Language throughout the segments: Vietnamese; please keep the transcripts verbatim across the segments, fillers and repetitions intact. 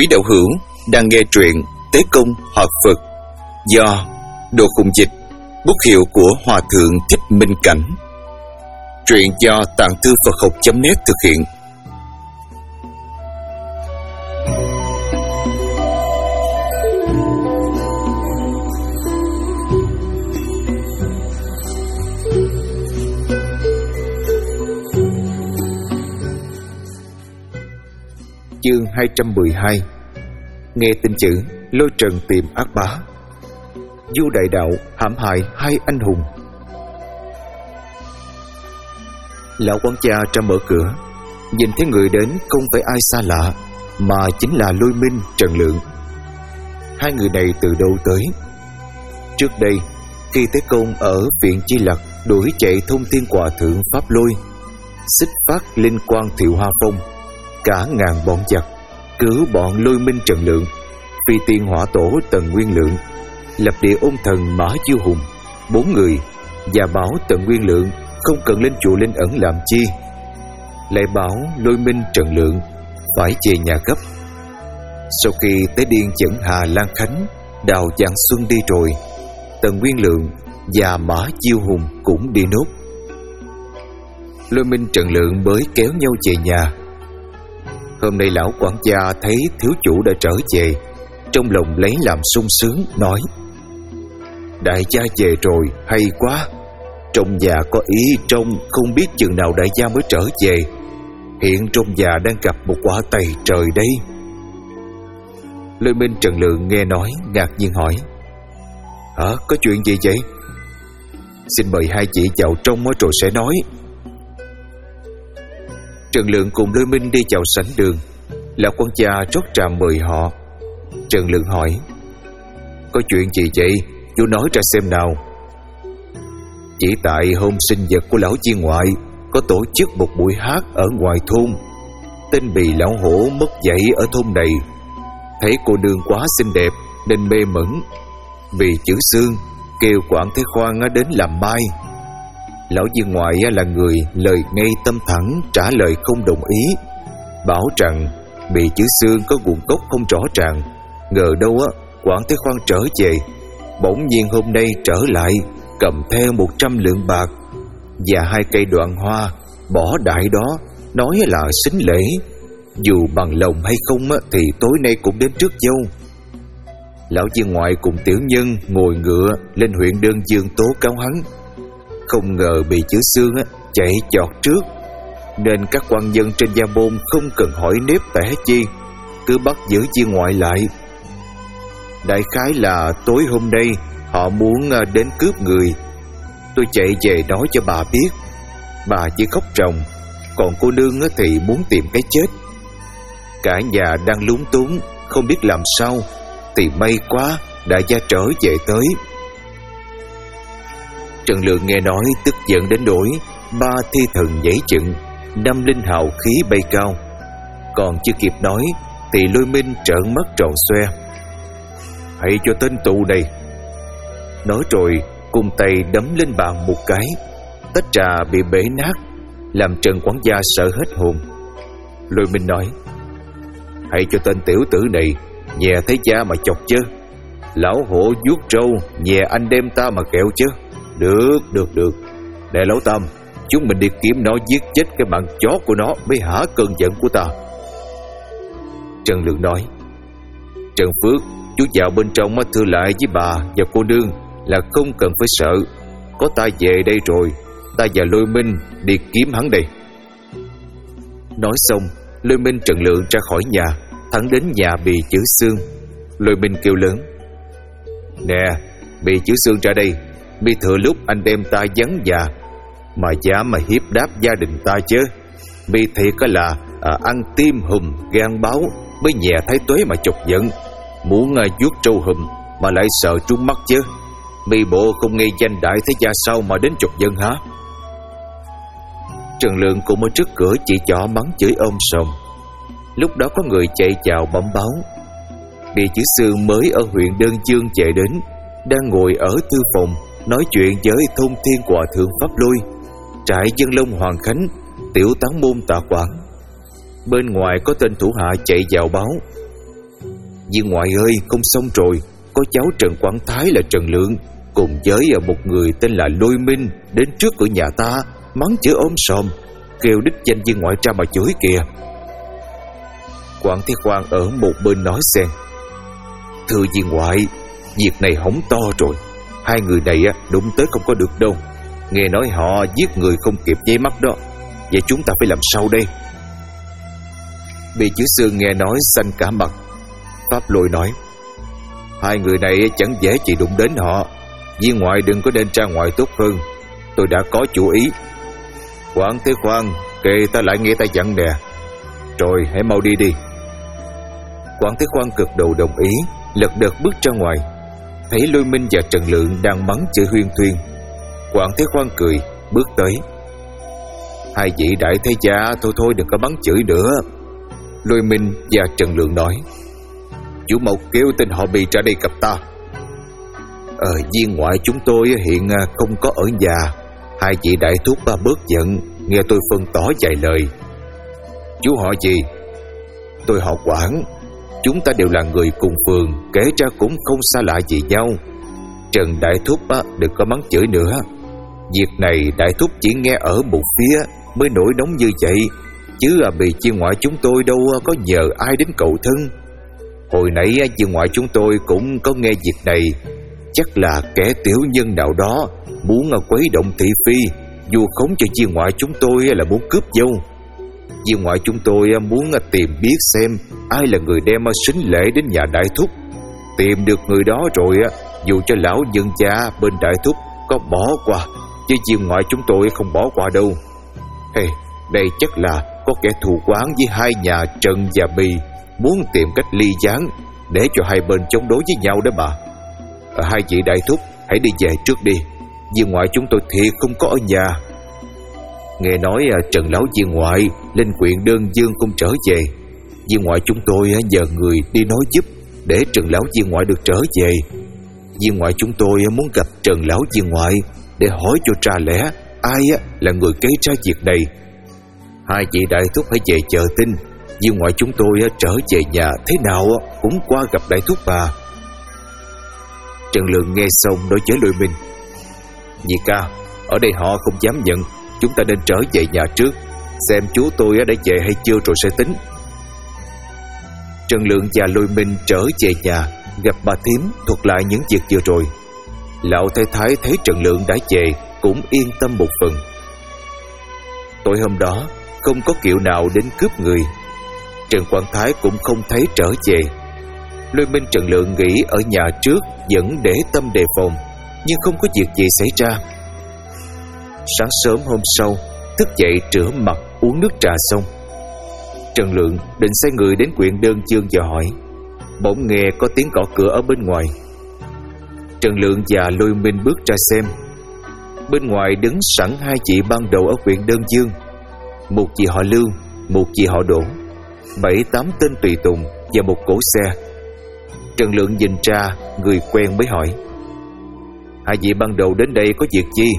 Quý đạo hữu đang nghe truyện Tế Công Hợp Phật do Đồ Khùng Dịch, bút hiệu của Hòa Thượng Thích Minh Cảnh. Truyện do Tạng Thư Phật Học chấm net thực hiện. Chương hai trăm mười hai. Nghe tin chữ Lôi Trần tìm ác bá. Du đại đạo hãm hại hai anh hùng. Lão quản gia ra mở cửa, nhìn thấy người đến không phải ai xa lạ, mà chính là Lôi Minh, Trần Lượng. Hai người này từ đâu tới? Trước đây, khi Tế Công ở viện Chi Lặc đuổi chạy thông thiên hòa thượng Pháp Lôi, xích phát linh quang Thiệu Hoa Phong, cả ngàn bọn giặc cứu bọn Lôi Minh, Trần Lượng, phi tiên hỏa tổ Tần Nguyên Lượng, lập địa ôn thần Mã Chiêu Hùng, bốn người, và bảo Tần Nguyên Lượng không cần lên chùa Linh Ẩn làm chi, lại bảo Lôi Minh, Trần Lượng phải về nhà gấp. Sau khi Tế Điên dẫn Hà Lan Khánh đào Vạn Xuân đi rồi, Tần Nguyên Lượng và Mã Chiêu Hùng cũng đi nốt. Lôi Minh, Trần Lượng mới kéo nhau về nhà. Hôm nay lão quản gia thấy thiếu chủ đã trở về, trong lòng lấy làm sung sướng, nói: đại gia về rồi, hay quá. Trong nhà có ý trông không biết chừng nào đại gia mới trở về. Hiện trong nhà đang gặp một quả tày trời đây. Lôi Minh, Trần Lượng nghe nói ngạc nhiên hỏi: hả, có chuyện gì vậy? Xin mời hai chị vào trong rồi sẽ nói. Trần Lượng cùng Lôi Minh đi vào sảnh đường. Lão quản gia rót trà mời họ. Trần Lượng hỏi: có chuyện gì vậy? Chú nói ra xem nào. Chỉ tại hôm sinh nhật của lão viên ngoại, có tổ chức một buổi hát ở ngoài thôn. Tên Bì lão hổ mất dạy ở thôn này. Thấy cô nương quá xinh đẹp nên mê mẩn. Bì chữ xương kêu Quản Thế Khoan đến làm mai. Lão viên ngoại là người lời ngay tâm thẳng, trả lời không đồng ý, bảo rằng Bì chữ xương có nguồn gốc không rõ ràng. Ngờ đâu á, Quản Thế Khoan trở về, bỗng nhiên hôm nay trở lại cầm theo một trăm lượng bạc và hai cây đoạn hoa bỏ đại đó, nói là sính lễ, dù bằng lòng hay không thì tối nay cũng đến trước dâu. Lão viên ngoại cùng tiểu nhân ngồi ngựa lên huyện Đơn Dương tố cáo hắn. Không ngờ Bì chữ xương chạy chọt trước, nên các quan nhân trên gia môn không cần hỏi nếp tẻ chi, cứ bắt giữ viên ngoại lại. Đại khái là tối hôm nay họ muốn đến cướp người. Tôi chạy về nói cho bà biết. Bà chỉ khóc ròng, còn cô nương thì muốn tìm cái chết. Cả nhà đang lúng túng không biết làm sao, thì may quá đại gia trở về tới. Trần Lượng nghe nói tức giận đến nỗi ba thi thần nhảy dựng, năm linh hào khí bay cao. Còn chưa kịp nói thì Lôi Minh trợn mắt tròn xoe: hãy cho tên tù này. Nói rồi cùng tay đấm lên bàn một cái, tách trà bị bể nát, làm Trần quản gia sợ hết hồn. Lôi Minh nói: hãy cho tên tiểu tử này nhè thấy cha mà chọc chứ. Lão hổ vuốt râu, nhè anh đem ta mà kẹo chứ. Được, được, được. Nè Lão Tam, chúng mình đi kiếm nó, giết chết cái bạn chó của nó mới hả cơn giận của ta. Trần Lượng nói: Trần Phước, chú vào bên trong thưa lại với bà và cô nương là không cần phải sợ. Có ta về đây rồi, ta và Lôi Minh đi kiếm hắn đây. Nói xong, Lôi Minh, Trần Lượng ra khỏi nhà, thẳng đến nhà Bì chữ xương. Lôi Minh kêu lớn: nè, Bì chữ xương ra đây. Mi thừa lúc anh đem ta vắng nhà mà dám mà hiếp đáp gia đình ta chứ. Mi thiệt là à, ăn tim hùm gan báo mới nhẹ thái tuế mà chọc giận, muốn à, vuốt trâu hùm mà lại sợ trúng mắt chứ. Mi bộ không nghe danh đại thế gia sao mà đến chọc giận hả? Trần Lượng cũng ở trước cửa chỉ trỏ mắng chửi ôm sòm. Lúc đó có người chạy vào bẩm báo: Bì chữ xương mới ở huyện Đơn Dương chạy đến, đang ngồi ở thư phòng nói chuyện với thông thiên hòa thượng Pháp Lôi, trại Dân Long Hoàng Khánh, tiểu tán môn Tạ Quảng. Bên ngoài có tên thủ hạ chạy vào báo: Viên ngoại ơi, không xong rồi. Có cháu Trần Quảng Thái là Trần Lượng cùng với một người tên là Lôi Minh đến trước cửa nhà ta, mắng chửi ôm sòm, kêu đích danh viên ngoại ra mà chửi kìa. Quảng Thế Khoan ở một bên nói xen: Thưa viên ngoại, việc này hỏng to rồi. Hai người này đụng tới không có được đâu. Nghe nói họ giết người không kịp nháy mắt đó. Vậy chúng ta phải làm sao đây? Bị chữ Sư nghe nói xanh cả mặt. Pháp Lôi nói: Hai người này chẳng dễ gì đụng đến họ. Viên ngoại đừng có nên ra ngoài tốt hơn. Tôi đã có chủ ý. Quảng Thế Khoan, kệ ta lại nghe ta dặn nè. Rồi hãy mau đi đi. Quảng Thế Khoan cực đầu đồng ý, lật đật bước ra ngoài. Thấy Lôi Minh và Trần Lượng đang mắng chửi huyên thuyên, Quảng Thế Khoan cười bước tới: Hai vị đại thế gia, thôi thôi đừng có mắng chửi nữa. Lôi Minh và Trần Lượng nói: Chủ Mộc kêu tên họ Bì ra đây gặp ta. Ờ, viên ngoại chúng tôi hiện không có ở nhà. Hai vị đại thúc ba bớt giận, nghe tôi phân tỏ vài lời. Chú họ gì? Tôi họ Quảng. Chúng ta đều là người cùng phường, kể ra cũng không xa lạ gì nhau. Trần đại thúc á, đừng có mắng chửi nữa. Việc này đại thúc chỉ nghe ở một phía mới nổi nóng như vậy, chứ à, Bì viên ngoại chúng tôi đâu có nhờ ai đến cầu thân. Hồi nãy viên ngoại chúng tôi cũng có nghe việc này. Chắc là kẻ tiểu nhân nào đó muốn quấy động thị phi, dù khống cho viên ngoại chúng tôi là muốn cướp dâu. Viên ngoại chúng tôi muốn tìm biết xem ai là người đem sính lễ đến nhà đại thúc. Tìm được người đó rồi, dù cho lão nhân gia bên đại thúc có bỏ qua, chứ viên ngoại chúng tôi không bỏ qua đâu. Hey, đây chắc là có kẻ thù quán với hai nhà Trần và Bì, muốn tìm cách ly gián để cho hai bên chống đối với nhau đó mà. À, hai vị đại thúc hãy đi về trước đi. Viên ngoại chúng tôi thiệt không có ở nhà. Nghe nói Trần lão viên ngoại lên quyện Đơn Dương cũng trở về. Viên ngoại chúng tôi nhờ người đi nói giúp để Trần lão viên ngoại được trở về. Viên ngoại chúng tôi muốn gặp Trần lão viên ngoại để hỏi cho ra lẽ ai là người kế ra việc này. Hai vị đại thúc hãy về chờ tin. Viên ngoại chúng tôi trở về nhà thế nào cũng qua gặp đại thúc bà. Trần Lượng nghe xong nói với Lôi Minh: Nhị ca, ở đây họ không dám nhận. Chúng ta nên trở về nhà trước, xem chú tôi đã về hay chưa rồi sẽ tính. Trần Lượng và Lôi Minh trở về nhà, gặp bà thím thuật lại những việc vừa rồi. Lão thái thái thấy Trần Lượng đã về cũng yên tâm một phần. Tối hôm đó không có kiệu nào đến cướp người. Trần Quảng Thái cũng không thấy trở về. Lôi Minh Trần Lượng nghĩ ở nhà trước vẫn để tâm đề phòng, nhưng không có việc gì xảy ra. Sáng sớm hôm sau, thức dậy rửa mặt uống nước trà xong, Trần Lượng định sai người đến quyện Đơn Dương và hỏi. Bỗng nghe có tiếng gõ cửa ở bên ngoài. Trần Lượng và Lôi Minh bước ra xem. Bên ngoài đứng sẵn hai chị ban đầu ở quyện Đơn Dương, một chị họ Lưu, một chị họ Đỗ, bảy tám tên tùy tùng và một cỗ xe. Trần Lượng nhìn ra người quen mới hỏi: Hai vị ban đầu đến đây có việc chi?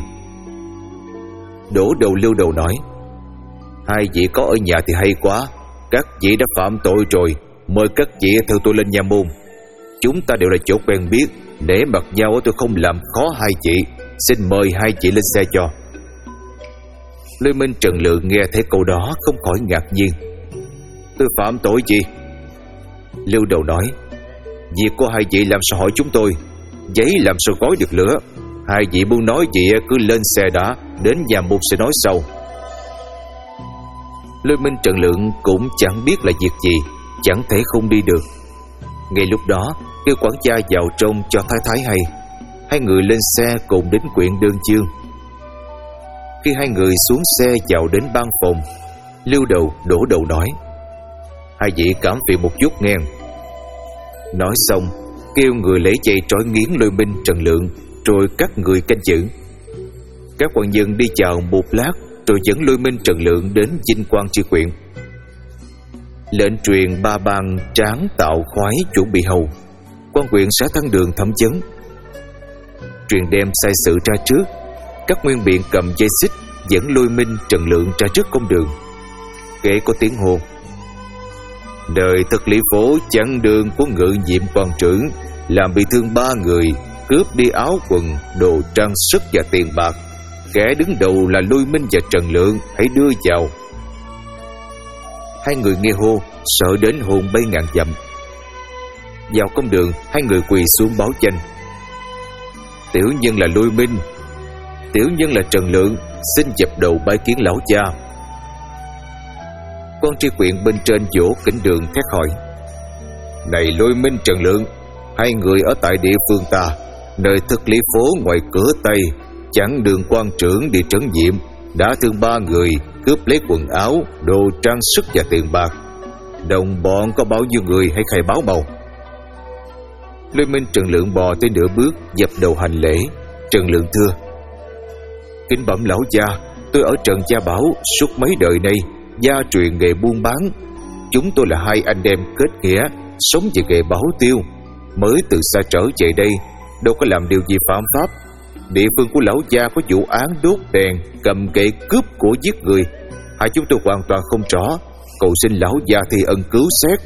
Đỗ đầu Lưu đầu nói: Hai vị có ở nhà thì hay quá. Các vị đã phạm tội rồi, mời các vị theo tôi lên nha môn. Chúng ta đều là chỗ quen biết, để mặt nhau tôi không làm khó hai vị. Xin mời hai vị lên xe cho. Lôi Minh Trần Lượng nghe thấy câu đó không khỏi ngạc nhiên. Tôi phạm tội gì? Lưu đầu nói: Việc của hai vị làm sao hỏi chúng tôi? Giấy làm sao gói được lửa? Hai vị muốn nói gì cứ lên xe đã, đến nhà môn sẽ nói sau. Lôi Minh Trần Lượng cũng chẳng biết là việc gì, chẳng thể không đi được. Ngay lúc đó kêu quản gia vào trong cho thái thái hay. Hai người lên xe cùng đến quyện Đơn Dương. Khi hai người xuống xe vào đến ban phòng, Lưu đầu Đỗ đầu nói: Hai vị cảm phiền một chút nghe. Nói xong kêu người lấy dây trói nghiến Lôi Minh Trần Lượng, rồi các người canh giữ. Các quan nhân đi chào một lát, rồi dẫn Lôi Minh Trần Lượng đến dinh quan tri quyện. Lệnh truyền ba ban tráng tạo khoái chuẩn bị hầu. Quan huyện sẽ thăng đường thẩm vấn. Truyền đem sai sự ra trước. Các nguyên biện cầm dây xích dẫn Lôi Minh Trần Lượng ra trước công đường. Kể có tiếng hô: Đời Thất Lý Phố chặn đường của Ngự Nhiệm quan trưởng, làm bị thương ba người, cướp đi áo quần, đồ trang sức và tiền bạc. Kẻ đứng đầu là Lôi Minh và Trần Lượng, hãy đưa vào. Hai người nghe hô, sợ đến hồn bay ngàn dặm. Vào công đường, hai người quỳ xuống báo danh. Tiểu nhân là Lôi Minh, tiểu nhân là Trần Lượng, xin dập đầu bái kiến lão cha. Quan tri huyện bên trên vỗ kính đường thét hỏi: Này Lôi Minh, Trần Lượng, hai người ở tại địa phương ta, nơi Thất Lý Phố ngoài cửa Tây, chặn đường quan trưởng đi trấn nhiệm, đã thương ba người, cướp lấy quần áo, đồ trang sức và tiền bạc. Đồng bọn có bao nhiêu người, hãy khai báo mau. Lôi Minh Trần Lượng bò tới nửa bước, dập đầu hành lễ. Trần Lượng thưa: Kính bẩm lão gia, tôi ở Trần Gia Bảo suốt mấy đời nay, gia truyền nghề buôn bán. Chúng tôi là hai anh em kết nghĩa, sống về nghề bảo tiêu, mới từ xa trở về đây, đâu có làm điều gì phạm pháp. Địa phương của lão gia có vụ án đốt đèn, cầm gậy cướp của giết người, hai chúng tôi hoàn toàn không rõ, cầu xin lão gia thi ân cứu xét.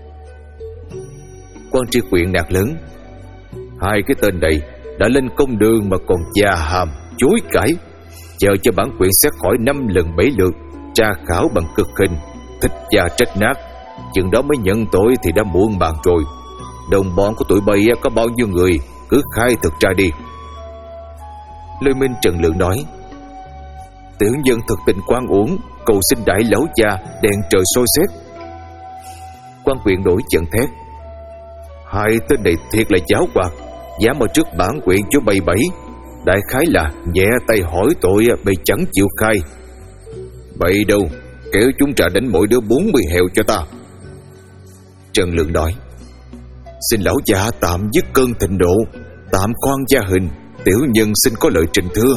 Quan tri huyện nạt lớn: Hai cái tên này đã lên công đường mà còn già hàm chối cãi, chờ cho bản quyện xét hỏi năm lần bảy lượt, tra khảo bằng cực hình, thích gia trách nát, chừng đó mới nhận tội thì đã muộn màng rồi. Đồng bọn của tụi bay có bao nhiêu người, cứ khai thực ra đi. Lôi Minh Trần Lượng nói: Tiểu nhân thực tình quan uổng, cầu xin đại lão gia đèn trời soi xét. Quan huyện đổi giận thét: Hai tên này thiệt là giáo hoạt, dám ở trước bản quyện cho bay bẫy, đại khái là nhẹ tay hỏi tội bị chẳng chịu khai. Bậy đâu, kéo chúng trả đánh mỗi đứa bốn mươi heo cho ta. Trần Lượng nói: Xin lão gia tạm dứt cơn thịnh nộ, tạm khoan gia hình, tiểu nhân xin có lời trình thưa.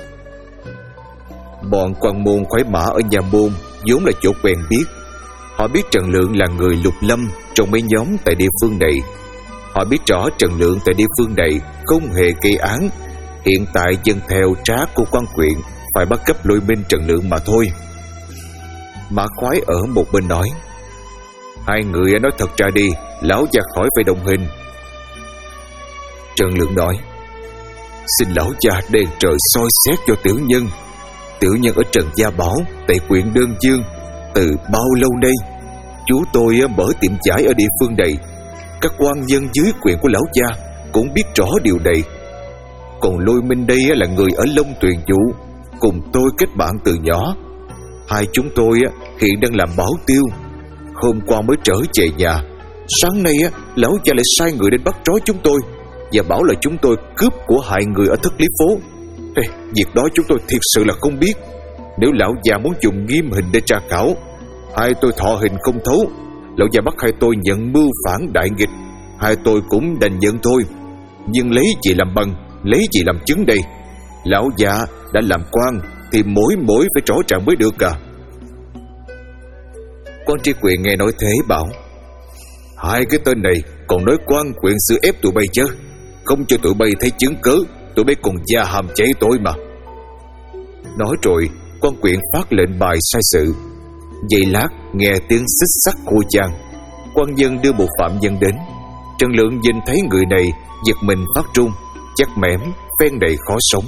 Bọn quan môn khoái mã ở nhà môn vốn là chỗ quen biết. Họ biết Trần Lượng là người lục lâm trong mấy nhóm tại địa phương này. Họ biết rõ Trần Lượng tại địa phương này không hề gây án, hiện tại dân theo trá của quan huyện phải bắt cấp Lôi Minh Trần Lượng mà thôi. Mã Khoái ở một bên nói: Hai người nói thật ra đi, lão gia khỏi phải đồng hình. Trần Lượng nói: Xin lão gia đèn trời soi xét cho tiểu nhân. Tiểu nhân ở Trần Gia Bảo tại huyện Đơn Dương từ bao lâu nay. Chú tôi mở tiệm vải ở địa phương này, các quan nhân dưới quyền của lão gia cũng biết rõ điều này. Còn Lôi Minh đây là người ở Long Tuyền Vũ, cùng tôi kết bạn từ nhỏ. Hai chúng tôi hiện đang làm bảo tiêu, hôm qua mới trở về nhà. Sáng nay lão gia lại sai người đến bắt trói chúng tôi và bảo là chúng tôi cướp của hại người ở Thất Lý Phố. Ê, việc đó chúng tôi thiệt sự là không biết. Nếu lão già muốn dùng nghiêm hình để tra khảo, hai tôi thọ hình không thấu. Lão già bắt hai tôi nhận mưu phản đại nghịch, hai tôi cũng đành nhận thôi. Nhưng lấy gì làm bằng, lấy gì làm chứng đây? Lão già đã làm quan thì mỗi mỗi phải rõ ràng mới được cả. Quan tri huyện nghe nói thế bảo: Hai cái tên này còn nói quan huyện sự ép tụi bay chứ, không cho tụi bay thấy chứng cớ, tụi bay còn gia hàm chạy tôi mà. Nói rồi quan huyện phát lệnh bài sai sự. Giây lát nghe tiếng xích sắt khua chan, quan dân đưa một phạm nhân đến. Trần Lượng nhìn thấy người này giật mình phát trung, chắc mẻm phen đầy khó sống.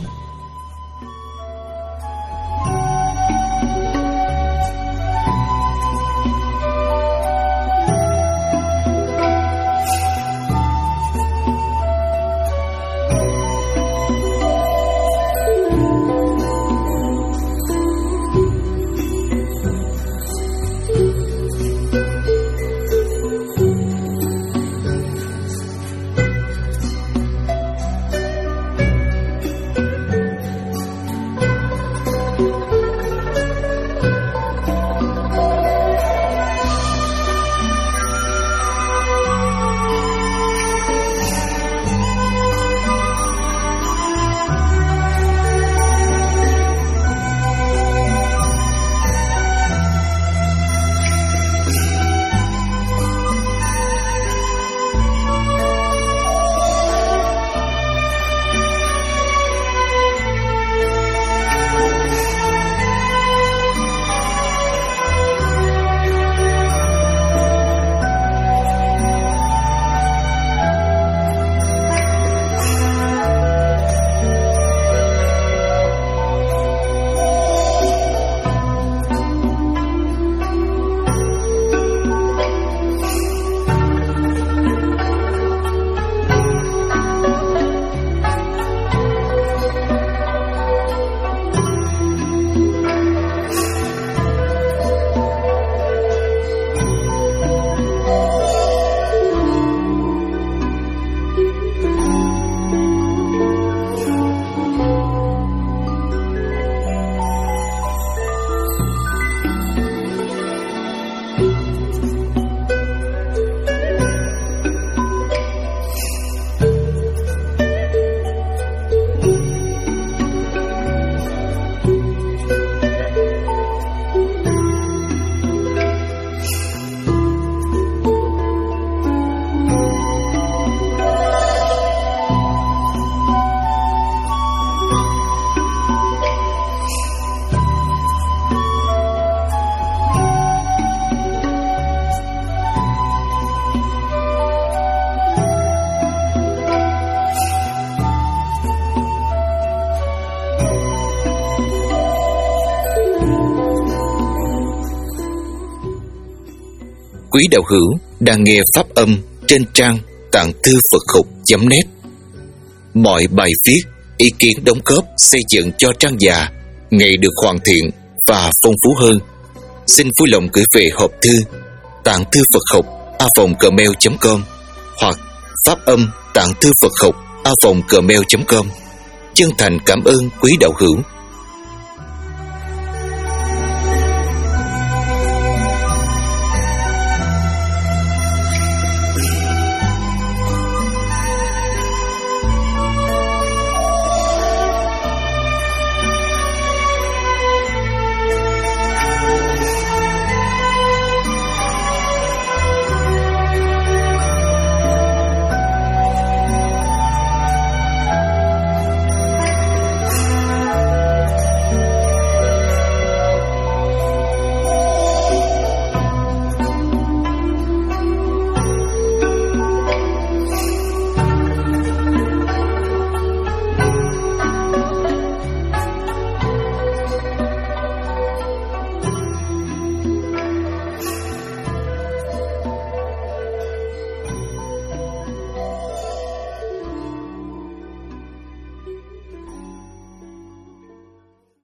quý đạo hữu đang nghe pháp âm trên trang tạng thư Phật học chấm net. Mọi bài viết, ý kiến đóng góp xây dựng cho trang già ngày được hoàn thiện và phong phú hơn. Xin vui lòng gửi về hộp thư tạng thư Phật học a vòng gmail chấm com hoặc pháp âm tạng thư Phật học a vòng gmail chấm com. Chân thành cảm ơn quý đạo hữu.